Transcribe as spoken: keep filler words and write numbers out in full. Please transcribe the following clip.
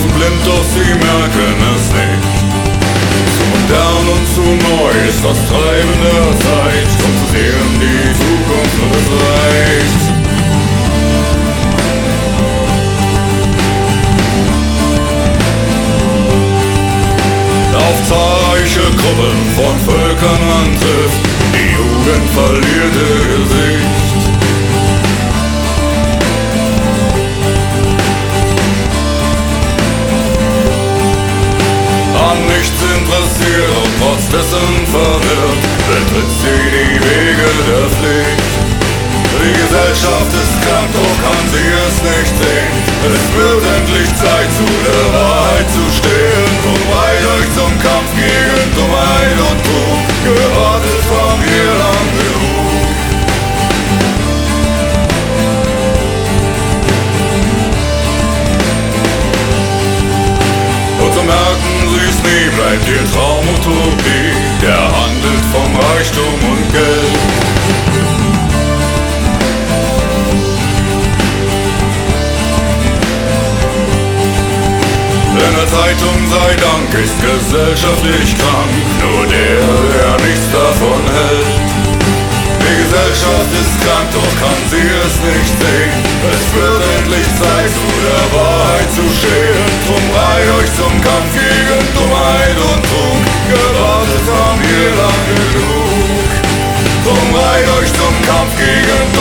laufen blind, doch sie merken es nicht. Zu modern und zu neu ist das Treiben der Zeit, schon zu sehen die Zukunft und es reicht. Auf zahlreiche Gruppen von Völkern man trifft, die Jugend verliert ihr Gesicht. An nichts interessiert und trotz dessen verwirrt, betritt sie die Wege der Pflicht. Die Gesellschaft ist krank, doch kann sie es nicht sehen. Es wird endlich Zeit, zu der Wahrheit zu stehen. Drum bereit euch zum Kampf gegen Dummheit und Trug. Gewartet haben wir lang genug. Und so merken sie's nie, bleibt ihr Traum Utopie. Der handelt vom Reichtum und Geld. In der Zeitung sei Dank ist gesellschaftlich krank, nur der, der nichts davon hält. Die Gesellschaft ist krank, doch kann sie es nicht sehen. Es wird endlich Zeit, zu der Wahrheit zu stehen. Drum bereit euch zum Kampf gegen Dummheit und Trug. Gewartet haben wir lang genug. Drum bereit euch zum Kampf gegen